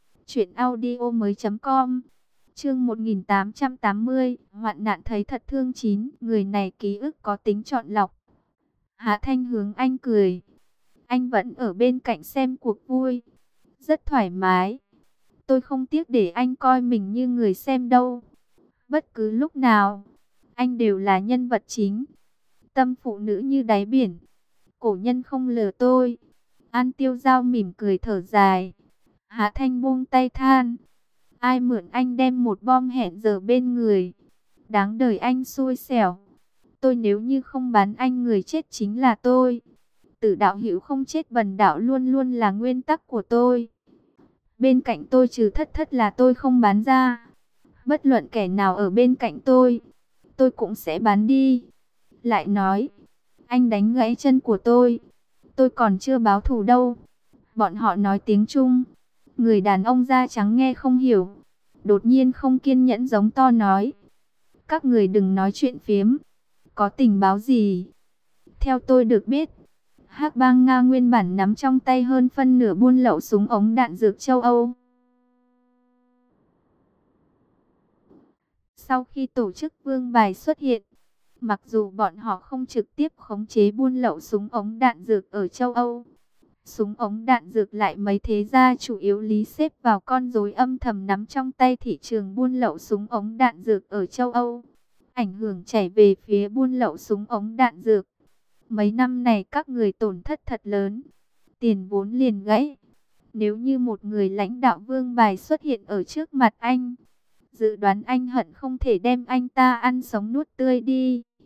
truyệnaudiomoi.com. Chương 1880, hoạn nạn thấy thật thương chín. Người này ký ức có tính chọn lọc. Hạ Thanh hướng anh cười. Anh vẫn ở bên cạnh xem cuộc vui, rất thoải mái. Tôi không tiếc để anh coi mình như người xem đâu. Bất cứ lúc nào, anh đều là nhân vật chính. Tâm phụ nữ như đáy biển, cổ nhân không lừa tôi. An Tiêu Giao mỉm cười thở dài. Hạ Thanh buông tay than. Ai mượn anh đem một bom hẹn giờ bên người? Đáng đời anh xui xẻo. Tôi nếu như không bán anh, người chết chính là tôi. Tử đạo hữu không chết bần đạo luôn luôn là nguyên tắc của tôi. Bên cạnh tôi trừ Thất Thất là tôi không bán ra. Bất luận kẻ nào ở bên cạnh tôi cũng sẽ bán đi. Lại nói, anh đánh gãy chân của tôi còn chưa báo thù đâu. Bọn họ nói tiếng Trung, người đàn ông da trắng nghe không hiểu. Đột nhiên không kiên nhẫn giống to nói. Các người đừng nói chuyện phiếm. Có tình báo gì? Theo tôi được biết, Hắc bang Nga nguyên bản nắm trong tay hơn phân nửa buôn lậu súng ống đạn dược châu Âu. Sau khi tổ chức Vương Bài xuất hiện, mặc dù bọn họ không trực tiếp khống chế buôn lậu súng ống đạn dược ở châu Âu, súng ống đạn dược lại mấy thế gia chủ yếu lý xếp vào con rối âm thầm nắm trong tay thị trường buôn lậu súng ống đạn dược ở châu Âu. Ảnh hưởng chảy về phía buôn lậu súng ống đạn dược. Mấy năm này các người tổn thất thật lớn, tiền vốn liền gãy. Nếu như một người lãnh đạo Vương Bài xuất hiện ở trước mặt anh, dự đoán anh hận không thể đem anh ta ăn sống nuốt tươi đi.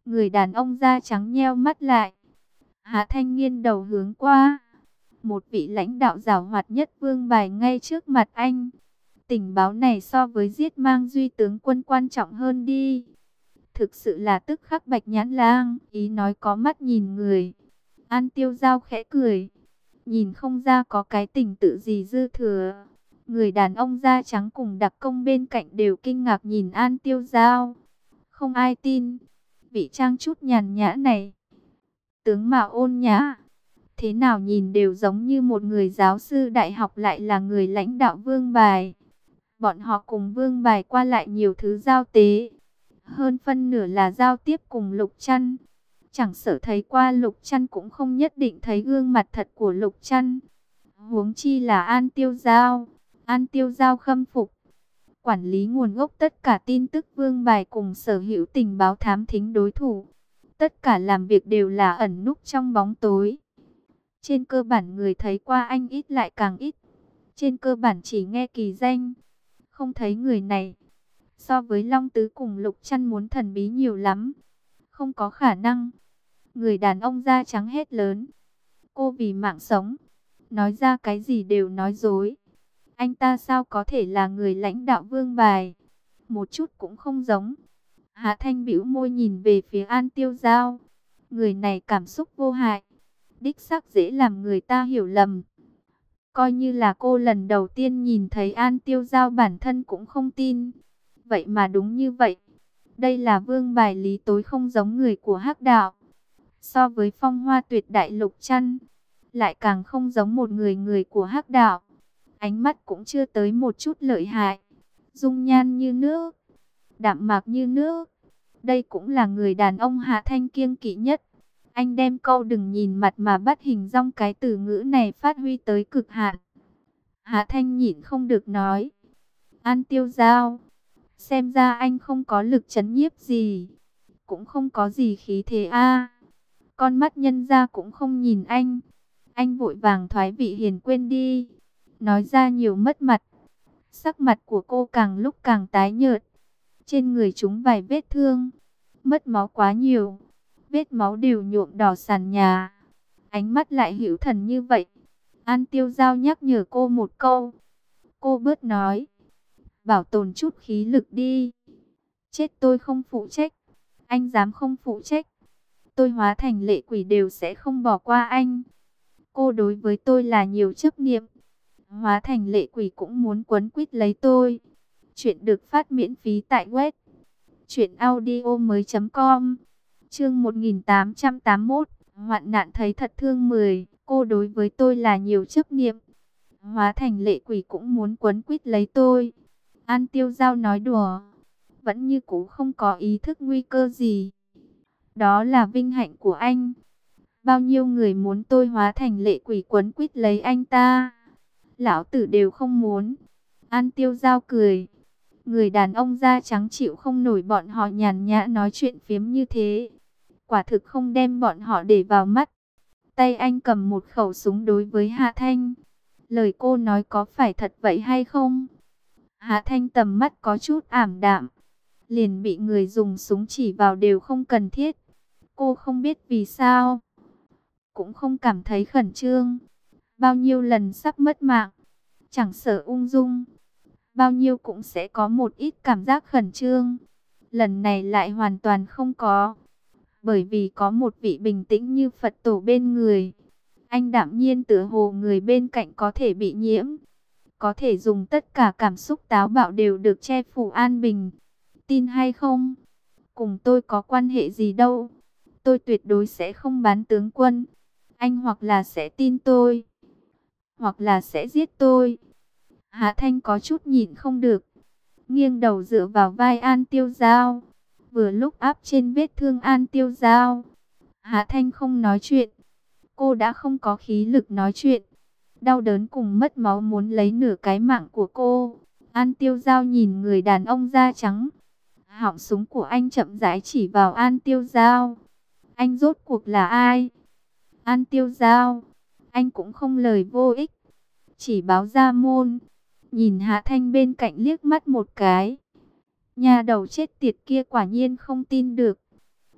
Người đàn ông da trắng nheo mắt lại. Hạ Thanh nghiêng đầu hướng qua. Một vị lãnh đạo giàu hoạt nhất vương bài ngay trước mặt anh. Tình báo này so với giết Mang Duy tướng quân quan trọng hơn đi. Thực sự là tức khắc Bạch Nhãn Lang, ý nói có mắt nhìn người. An Tiêu Giao khẽ cười. Nhìn không ra có cái tình tự gì dư thừa. Người đàn ông da trắng cùng đặc công bên cạnh đều kinh ngạc nhìn An Tiêu Giao. Không ai tin. Vị trang chút nhàn nhã này. Tướng mạo ôn nhã. Thế nào nhìn đều giống như một người giáo sư đại học lại là người lãnh đạo vương bài. Bọn họ cùng vương bài qua lại nhiều thứ giao tế. Hơn phân nửa là giao tiếp cùng Lục Trăn. Chẳng sợ thấy qua Lục Trăn cũng không nhất định thấy gương mặt thật của Lục Trăn. Huống chi là An Tiêu Giao. An Tiêu Giao khâm phục. Quản lý nguồn gốc tất cả tin tức vương bài cùng sở hữu tình báo thám thính đối thủ. Tất cả làm việc đều là ẩn núp trong bóng tối. Trên cơ bản người thấy qua anh ít lại càng ít. Trên cơ bản chỉ nghe kỳ danh. Không thấy người này. So với Long Tứ cùng Lục Trăn muốn thần bí nhiều lắm. Không có khả năng. Người đàn ông da trắng hét lớn. Cô vì mạng sống. Nói ra cái gì đều nói dối. Anh ta sao có thể là người lãnh đạo vương bài. Một chút cũng không giống. Hạ Thanh bĩu môi nhìn về phía An Tiêu Giao. Người này cảm xúc vô hại. Đích xác dễ làm người ta hiểu lầm. Coi như là cô lần đầu tiên nhìn thấy An Tiêu Giao bản thân cũng không tin. Vậy mà đúng như vậy. Đây là vương bài lý tối không giống người của Hắc Đạo. So với Phong Hoa Tuyệt Đại Lục Trăn, lại càng không giống một người của Hắc Đạo. Ánh mắt cũng chưa tới một chút lợi hại. Dung nhan như nước, đạm mạc như nước. Đây cũng là người đàn ông Hạ Thanh kiêng kỵ nhất. Anh đem câu đừng nhìn mặt mà bắt hình dong cái từ ngữ này phát huy tới cực hạn. Hạ Thanh nhịn không được nói. An Tiêu Giao, xem ra anh không có lực trấn nhiếp gì. Cũng không có gì khí thế a. Con mắt nhân ra cũng không nhìn anh. Anh vội vàng thoái vị hiền quên đi. Nói ra nhiều mất mặt. Sắc mặt của cô càng lúc càng tái nhợt. Trên người chúng vài vết thương. Mất máu quá nhiều. Vết máu đều nhuộm đỏ sàn nhà. Ánh mắt lại hữu thần như vậy. An Tiêu Giao nhắc nhở cô một câu. Cô bớt nói. Bảo tồn chút khí lực đi. Chết tôi không phụ trách. Anh dám không phụ trách. Tôi hóa thành lệ quỷ đều sẽ không bỏ qua anh. Cô đối với tôi là nhiều chấp niệm. Hóa thành lệ quỷ cũng muốn quấn quýt lấy tôi. Chuyện được phát miễn phí tại web truyệnaudiomoi.com. Chương 1881, hoạn nạn thấy thật thương 10. Cô đối với tôi là nhiều chấp niệm. Hóa thành lệ quỷ cũng muốn quấn quýt lấy tôi. An Tiêu Giao nói đùa, vẫn như cũ không có ý thức nguy cơ gì. Đó là vinh hạnh của anh. Bao nhiêu người muốn tôi hóa thành lệ quỷ quấn quýt lấy anh ta. Lão tử đều không muốn. An Tiêu Giao cười. Người đàn ông da trắng chịu không nổi bọn họ nhàn nhã nói chuyện phiếm như thế. Quả thực không đem bọn họ để vào mắt. Tay anh cầm một khẩu súng đối với Hạ Thanh. Lời cô nói có phải thật vậy hay không? Hạ Thanh tầm mắt có chút ảm đạm. Liền bị người dùng súng chỉ vào đều không cần thiết. Cô không biết vì sao. Cũng không cảm thấy khẩn trương. Bao nhiêu lần sắp mất mạng. Chẳng sợ ung dung. Bao nhiêu cũng sẽ có một ít cảm giác khẩn trương. Lần này lại hoàn toàn không có. Bởi vì có một vị bình tĩnh như Phật tổ bên người. Anh đạm nhiên tựa hồ người bên cạnh có thể bị nhiễm. Có thể dùng tất cả cảm xúc táo bạo đều được che phủ an bình. Tin hay không? Cùng tôi có quan hệ gì đâu. Tôi tuyệt đối sẽ không bán tướng quân. Anh hoặc là sẽ tin tôi, hoặc là sẽ giết tôi. Hạ Thanh có chút nhịn không được. Nghiêng đầu dựa vào vai An Tiêu Giao. Vừa lúc áp trên vết thương An Tiêu Giao. Hạ Thanh không nói chuyện. Cô đã không có khí lực nói chuyện. Đau đớn cùng mất máu muốn lấy nửa cái mạng của cô. An Tiêu Giao nhìn người đàn ông da trắng. Họng súng của anh chậm rãi chỉ vào An Tiêu Giao. Anh rốt cuộc là ai? An Tiêu Giao. Anh cũng không lời vô ích. Chỉ báo ra môn. Nhìn Hạ Thanh bên cạnh liếc mắt một cái. Nhà đầu chết tiệt kia quả nhiên không tin được.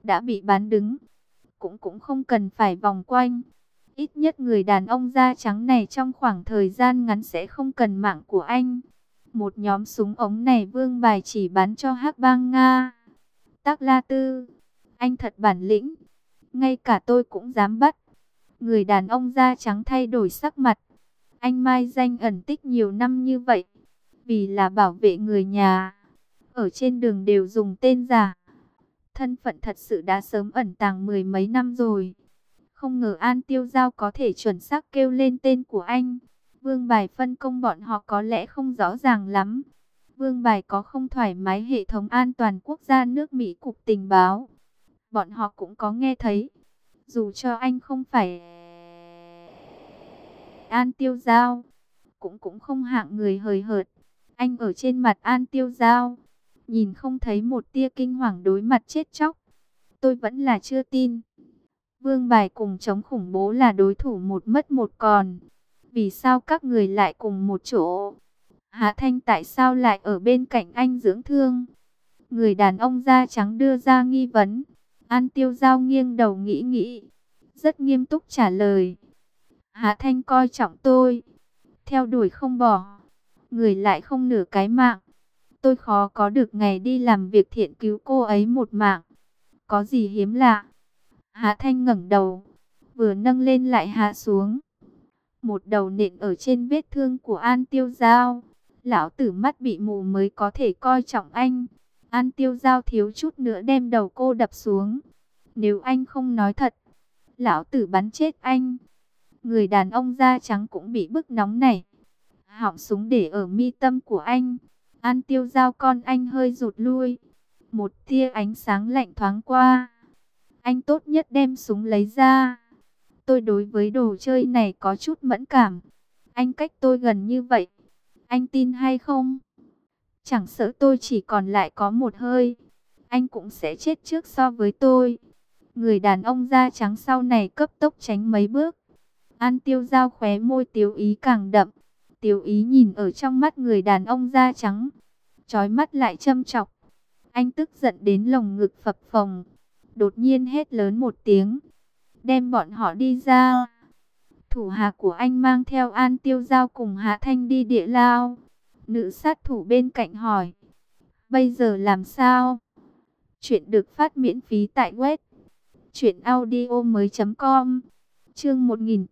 đã bị bán đứng. Cũng không cần phải vòng quanh. Ít nhất người đàn ông da trắng này trong khoảng thời gian ngắn sẽ không cần mạng của anh. Một nhóm súng ống này Vương Bài chỉ bán cho Hắc Bang Nga. Tắc La Tư, anh thật bản lĩnh. Ngay cả tôi cũng dám bắt. Người đàn ông da trắng thay đổi sắc mặt. Anh mai danh ẩn tích nhiều năm như vậy. Vì là bảo vệ người nhà. Ở trên đường đều dùng tên giả. Thân phận thật sự đã sớm ẩn tàng mười mấy năm rồi. Không ngờ An Tiêu Giao có thể chuẩn xác kêu lên tên của anh. Vương Bài phân công bọn họ có lẽ không rõ ràng lắm. Vương Bài có không thoải mái hệ thống an toàn quốc gia nước Mỹ cục tình báo. Bọn họ cũng có nghe thấy. Dù cho anh không phải An Tiêu Giao, cũng không hạng người hời hợt. Anh ở trên mặt An Tiêu Giao, nhìn không thấy một tia kinh hoàng đối mặt chết chóc. Tôi vẫn là chưa tin. Vương Bài cùng chống khủng bố là đối thủ một mất một còn. Vì sao các người lại cùng một chỗ? Hạ Thanh tại sao lại ở bên cạnh anh dưỡng thương? Người đàn ông da trắng đưa ra nghi vấn. An Tiêu Giao nghiêng đầu nghĩ nghĩ, rất nghiêm túc trả lời. Hạ Thanh coi trọng tôi, theo đuổi không bỏ. Người lại không nửa cái mạng. Tôi khó có được ngày đi làm việc thiện cứu cô ấy một mạng. Có gì hiếm lạ? Hạ Thanh ngẩng đầu, vừa nâng lên lại hạ xuống. Một đầu nện ở trên vết thương của An Tiêu Giao. Lão tử mắt bị mù mới có thể coi trọng anh. An Tiêu Giao thiếu chút nữa đem đầu cô đập xuống. Nếu anh không nói thật, lão tử bắn chết anh. Người đàn ông da trắng cũng bị bức nóng này. Họng súng để ở mi tâm của anh. An Tiêu Giao con anh hơi rụt lui. Một tia ánh sáng lạnh thoáng qua. Anh tốt nhất đem súng lấy ra. Tôi đối với đồ chơi này có chút mẫn cảm. Anh cách tôi gần như vậy. Anh tin hay không? Chẳng sợ tôi chỉ còn lại có một hơi. Anh cũng sẽ chết trước so với tôi. Người đàn ông da trắng sau này cấp tốc tránh mấy bước. An Tiêu Giao khóe môi tiếu ý càng đậm. Tiếu ý nhìn ở trong mắt người đàn ông da trắng. Chói mắt lại châm chọc. Anh tức giận đến lồng ngực phập phồng. Đột nhiên hét lớn một tiếng. Đem bọn họ đi ra. Thủ hạ của anh mang theo An Tiêu Giao cùng Hạ Thanh đi địa lao. Nữ sát thủ bên cạnh hỏi. Bây giờ làm sao? Chuyện được phát miễn phí tại web truyệnaudiomoi.com. Chương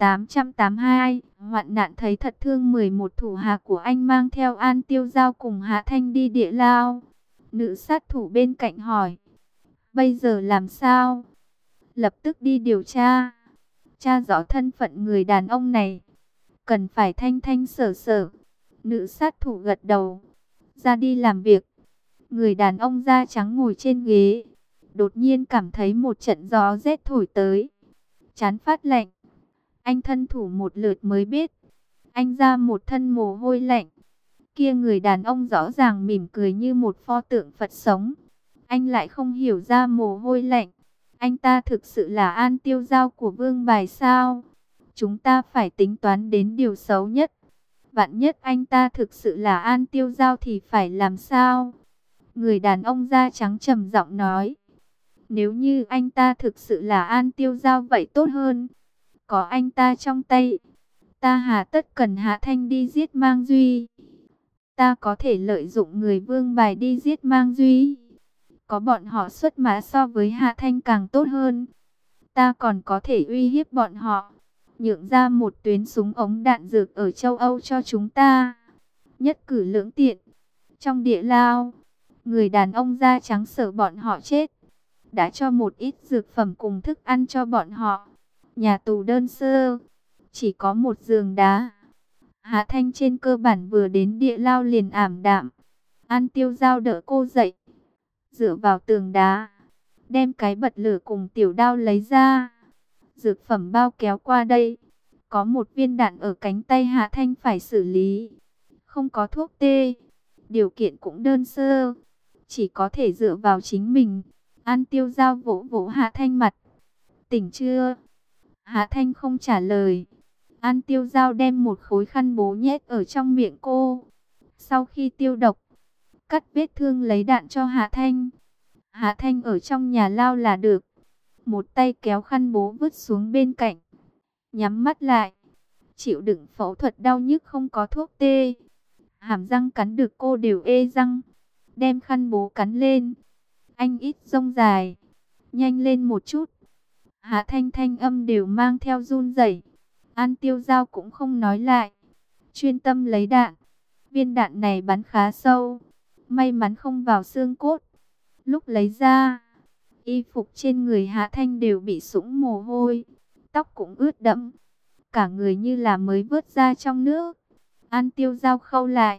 1882, hoạn nạn thấy thật thương. 11 thủ hạ của anh mang theo An Tiêu Giao cùng Hạ Thanh đi địa lao. Nữ sát thủ bên cạnh hỏi. Bây giờ làm sao? Lập tức đi điều tra. Tra rõ thân phận người đàn ông này. Cần phải thanh thanh sở sở. Nữ sát thủ gật đầu. Ra đi làm việc. Người đàn ông da trắng ngồi trên ghế. Đột nhiên cảm thấy một trận gió rét thổi tới. Chán phát lạnh. Anh thân thủ một lượt mới biết. Anh ra một thân mồ hôi lạnh. Kia người đàn ông rõ ràng mỉm cười như một pho tượng Phật sống. Anh lại không hiểu ra mồ hôi lạnh. Anh ta thực sự là An Tiêu Giao của Vương Bài sao? Chúng ta phải tính toán đến điều xấu nhất. Vạn nhất anh ta thực sự là An Tiêu Giao thì phải làm sao? Người đàn ông da trắng trầm giọng nói. Nếu như anh ta thực sự là An Tiêu Giao vậy tốt hơn. Có anh ta trong tay, ta hà tất cần Hạ Thanh đi giết Mang Duy. Ta có thể lợi dụng người Vương Bài đi giết Mang Duy. Có bọn họ xuất mã so với Hạ Thanh càng tốt hơn. Ta còn có thể uy hiếp bọn họ, nhượng ra một tuyến súng ống đạn dược ở châu Âu cho chúng ta. Nhất cử lưỡng tiện. Trong địa lao, người đàn ông da trắng sợ bọn họ chết, đã cho một ít dược phẩm cùng thức ăn cho bọn họ. Nhà tù đơn sơ, chỉ có một giường đá. Hạ Thanh trên cơ bản vừa đến địa lao liền ảm đạm. An Tiêu Giao đỡ cô dậy, dựa vào tường đá, đem cái bật lửa cùng tiểu đao lấy ra. Dược phẩm bao kéo qua đây. Có một viên đạn ở cánh tay Hạ Thanh phải xử lý. Không có thuốc tê. Điều kiện cũng đơn sơ, chỉ có thể dựa vào chính mình. An Tiêu Giao vỗ vỗ Hạ Thanh mặt. Tỉnh chưa? Hạ Thanh không trả lời. An Tiêu Giao đem một khối khăn bố nhét ở trong miệng cô. Sau khi tiêu độc, cắt vết thương lấy đạn cho Hạ Thanh. Hạ Thanh ở trong nhà lao là được. Một tay kéo khăn bố vứt xuống bên cạnh. Nhắm mắt lại. Chịu đựng phẫu thuật đau nhức không có thuốc tê. Hàm răng cắn được cô đều ê răng. Đem khăn bố cắn lên. Anh ít rông dài. Nhanh lên một chút. Hạ Thanh thanh âm đều mang theo run rẩy. An Tiêu Giao cũng không nói lại. Chuyên tâm lấy đạn. Viên đạn này bắn khá sâu. May mắn không vào xương cốt. Lúc lấy ra, y phục trên người Hạ Thanh đều bị sũng mồ hôi. Tóc cũng ướt đẫm. Cả người như là mới vớt ra trong nước. An Tiêu Giao khâu lại.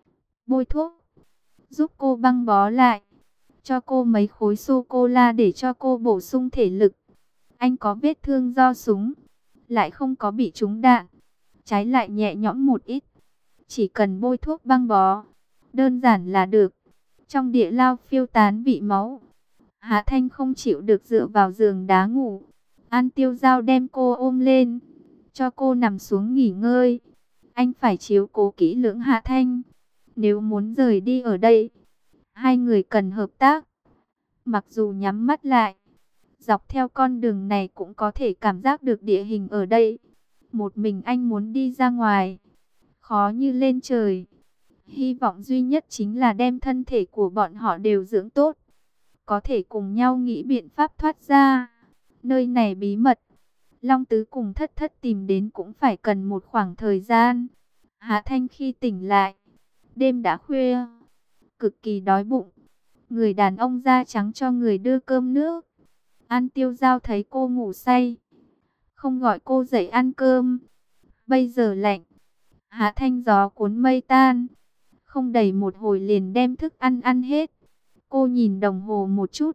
Bôi thuốc. Giúp cô băng bó lại. Cho cô mấy khối sô-cô-la để cho cô bổ sung thể lực. Anh có vết thương do súng. Lại không có bị trúng đạn. Trái lại nhẹ nhõm một ít. Chỉ cần bôi thuốc băng bó. Đơn giản là được. Trong địa lao phiêu tán vị máu. Hạ Thanh không chịu được dựa vào giường đá ngủ. An Tiêu Giao đem cô ôm lên. Cho cô nằm xuống nghỉ ngơi. Anh phải chiếu cố kỹ lưỡng Hạ Thanh. Nếu muốn rời đi ở đây, hai người cần hợp tác. Mặc dù nhắm mắt lại, dọc theo con đường này cũng có thể cảm giác được địa hình ở đây. Một mình anh muốn đi ra ngoài, khó như lên trời. Hy vọng duy nhất chính là đem thân thể của bọn họ đều dưỡng tốt. Có thể cùng nhau nghĩ biện pháp thoát ra. Nơi này bí mật. Long Tứ cùng Thất Thất tìm đến cũng phải cần một khoảng thời gian. Hạ Thanh khi tỉnh lại, đêm đã khuya, cực kỳ đói bụng. Người đàn ông da trắng cho người đưa cơm nước. An Tiêu Giao thấy cô ngủ say, không gọi cô dậy ăn cơm. Bây giờ lạnh, Hạ Thanh gió cuốn mây tan. Không đầy một hồi liền đem thức ăn ăn hết. Cô nhìn đồng hồ một chút.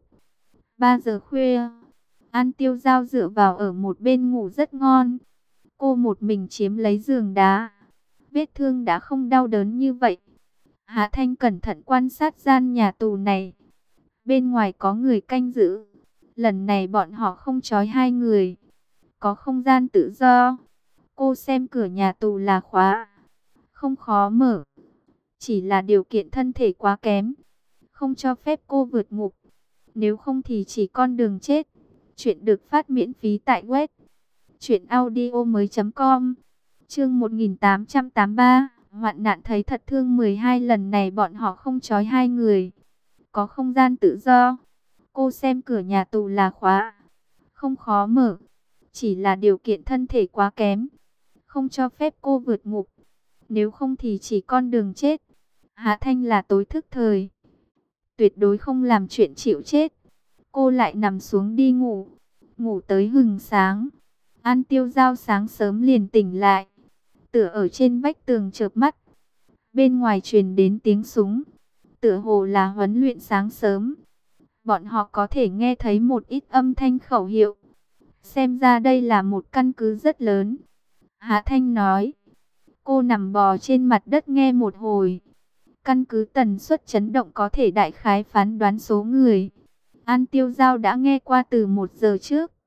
3 giờ khuya. An Tiêu Giao dựa vào ở một bên ngủ rất ngon. Cô một mình chiếm lấy giường đá. Vết thương đã không đau đớn như vậy. Hạ Thanh cẩn thận quan sát gian nhà tù này. Bên ngoài có người canh giữ. Lần này bọn họ không trói hai người. Có không gian tự do. Cô xem cửa nhà tù là khóa. Không khó mở. Chỉ là điều kiện thân thể quá kém. Không cho phép cô vượt ngục. Nếu không thì chỉ con đường chết. Chuyện được phát miễn phí tại web truyệnaudiomoi.com. Chương 1883, hoạn nạn thấy thật thương 12. Lần này bọn họ không trói hai người. Có không gian tự do. Cô xem cửa nhà tù là khóa. Không khó mở. Chỉ là điều kiện thân thể quá kém. Không cho phép cô vượt ngục. Nếu không thì chỉ con đường chết. Hạ Thanh là tối thức thời. Tuyệt đối không làm chuyện chịu chết. Cô lại nằm xuống đi ngủ. Ngủ tới hừng sáng. An Tiêu Giao sáng sớm liền tỉnh lại. Tựa ở trên vách tường chợp mắt. Bên ngoài truyền đến tiếng súng. Tựa hồ là huấn luyện sáng sớm. Bọn họ có thể nghe thấy một ít âm thanh khẩu hiệu. Xem ra đây là một căn cứ rất lớn. Hạ Thanh nói. Cô nằm bò trên mặt đất nghe một hồi. Căn cứ tần suất chấn động có thể đại khái phán đoán số người. An Tiêu Giao đã nghe qua từ 1 giờ trước.